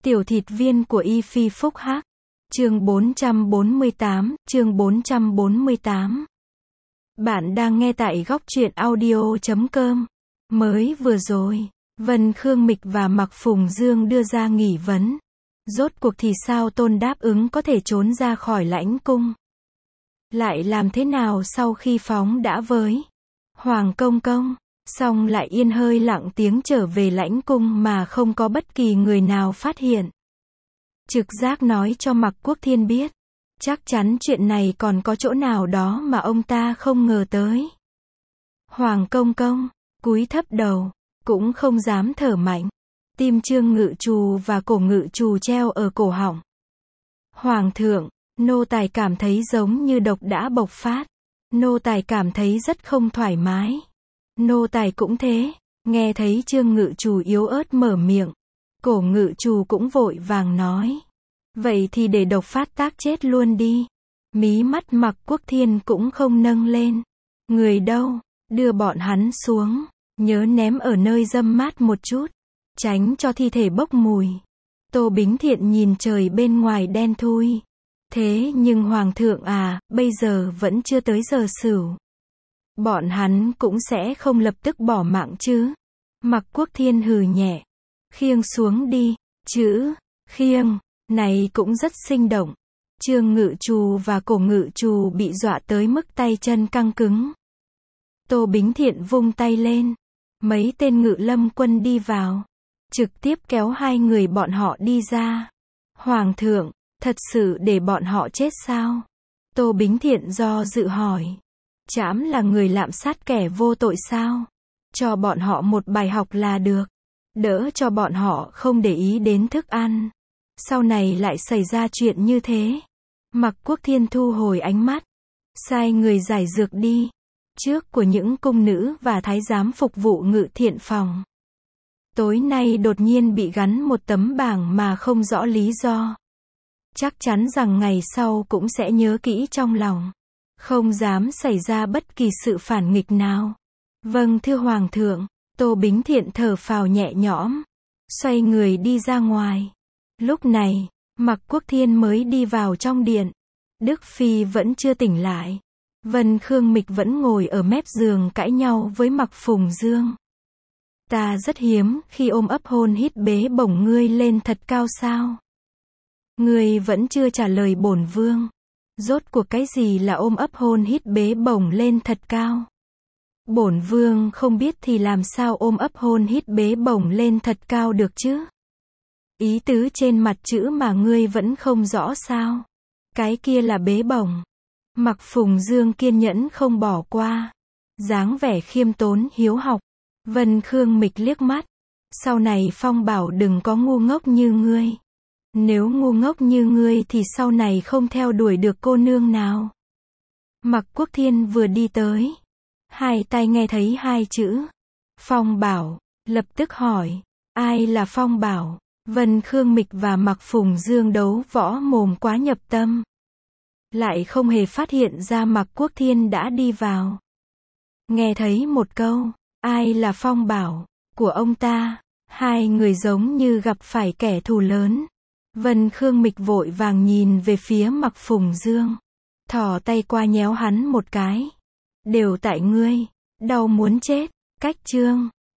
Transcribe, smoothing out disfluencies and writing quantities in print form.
Tiểu thịt viên của Y Phi Phúc Hắc. Chương 448. Bạn đang nghe tại góc truyện audio.com. Mới vừa rồi, Vân Khương Mịch và Mạc Phùng Dương đưa ra nghi vấn. Rốt cuộc thì sao Tôn đáp ứng có thể trốn ra khỏi lãnh cung? Lại làm thế nào sau khi phóng đã với Hoàng Công Công, xong lại yên hơi lặng tiếng trở về lãnh cung mà không có bất kỳ người nào phát hiện. Trực giác nói cho Mạc Quốc Thiên biết, chắc chắn chuyện này còn có chỗ nào đó mà ông ta không ngờ tới. Hoàng Công Công cúi thấp đầu, cũng không dám thở mạnh. Tim Trương Ngự Trù và cổ Ngự Trù treo ở cổ họng. Hoàng thượng, nô tài cảm thấy giống như độc đã bộc phát. Nô tài cảm thấy rất không thoải mái. Nô tài cũng thế. Nghe thấy Trương Ngự Trù yếu ớt mở miệng, cổ Ngự Trù cũng vội vàng nói. Vậy thì để độc phát tác chết luôn đi. Mí mắt Mạc Quốc Thiên cũng không nâng lên. Người đâu? Đưa bọn hắn xuống. Nhớ ném ở nơi râm mát một chút. Tránh cho thi thể bốc mùi. Tô Bính Thiện nhìn trời bên ngoài đen thui. Thế nhưng Hoàng thượng à, bây giờ vẫn chưa tới giờ sửu. Bọn hắn cũng sẽ không lập tức bỏ mạng chứ. Mạc Quốc Thiên hừ nhẹ. Khiêng xuống đi. Chữ khiêng này cũng rất sinh động. Trương Ngự Trù và cổ Ngự Trù bị dọa tới mức tay chân căng cứng. Tô Bính Thiện vung tay lên. Mấy tên ngự lâm quân đi vào. Trực tiếp kéo hai người bọn họ đi ra. Hoàng thượng, thật sự để bọn họ chết sao? Tô Bính Thiện do dự hỏi. Trẫm là người lạm sát kẻ vô tội sao? Cho bọn họ một bài học là được. Đỡ cho bọn họ không để ý đến thức ăn. Sau này lại xảy ra chuyện như thế. Mạc Quốc Thiên thu hồi ánh mắt. Sai người giải dược đi. Trước của những cung nữ và thái giám phục vụ ngự thiện phòng. Tối nay đột nhiên bị gắn một tấm bảng mà không rõ lý do. Chắc chắn rằng ngày sau cũng sẽ nhớ kỹ trong lòng. Không dám xảy ra bất kỳ sự phản nghịch nào. Vâng thưa Hoàng thượng. Tô Bính Thiện thở phào nhẹ nhõm. Xoay người đi ra ngoài. Lúc này, Mạc Quốc Thiên mới đi vào trong điện. Đức Phi vẫn chưa tỉnh lại. Vân Khương Mịch vẫn ngồi ở mép giường cãi nhau với Mạc Phùng Dương. Ta rất hiếm khi ôm ấp hôn hít bế bổng ngươi lên thật cao sao? Ngươi vẫn chưa trả lời bổn vương. Rốt cuộc cái gì là ôm ấp hôn hít bế bổng lên thật cao? Bổn vương không biết thì làm sao ôm ấp hôn hít bế bổng lên thật cao được chứ? Ý tứ trên mặt chữ mà ngươi vẫn không rõ sao? Cái kia là bế bổng. Mạc Phùng Dương kiên nhẫn không bỏ qua. Dáng vẻ khiêm tốn hiếu học. Vân Khương Mịch liếc mắt. Sau này Phong bảo đừng có ngu ngốc như ngươi. Nếu ngu ngốc như ngươi thì sau này không theo đuổi được cô nương nào. Mạc Quốc Thiên vừa đi tới. Hai tai nghe thấy hai chữ. Phong bảo. Lập tức hỏi. Ai là Phong bảo? Vân Khương Mịch và Mạc Phùng Dương đấu võ mồm quá nhập tâm. Lại không hề phát hiện ra Mạc Quốc Thiên đã đi vào. Nghe thấy một câu. Ai là Phong bảo? Của ông ta. Hai người giống như gặp phải kẻ thù lớn. Vân Khương Mịch vội vàng nhìn về phía Mạc Phùng Dương. Thò tay qua nhéo hắn một cái. Đều tại ngươi. Đau muốn chết. Cách chương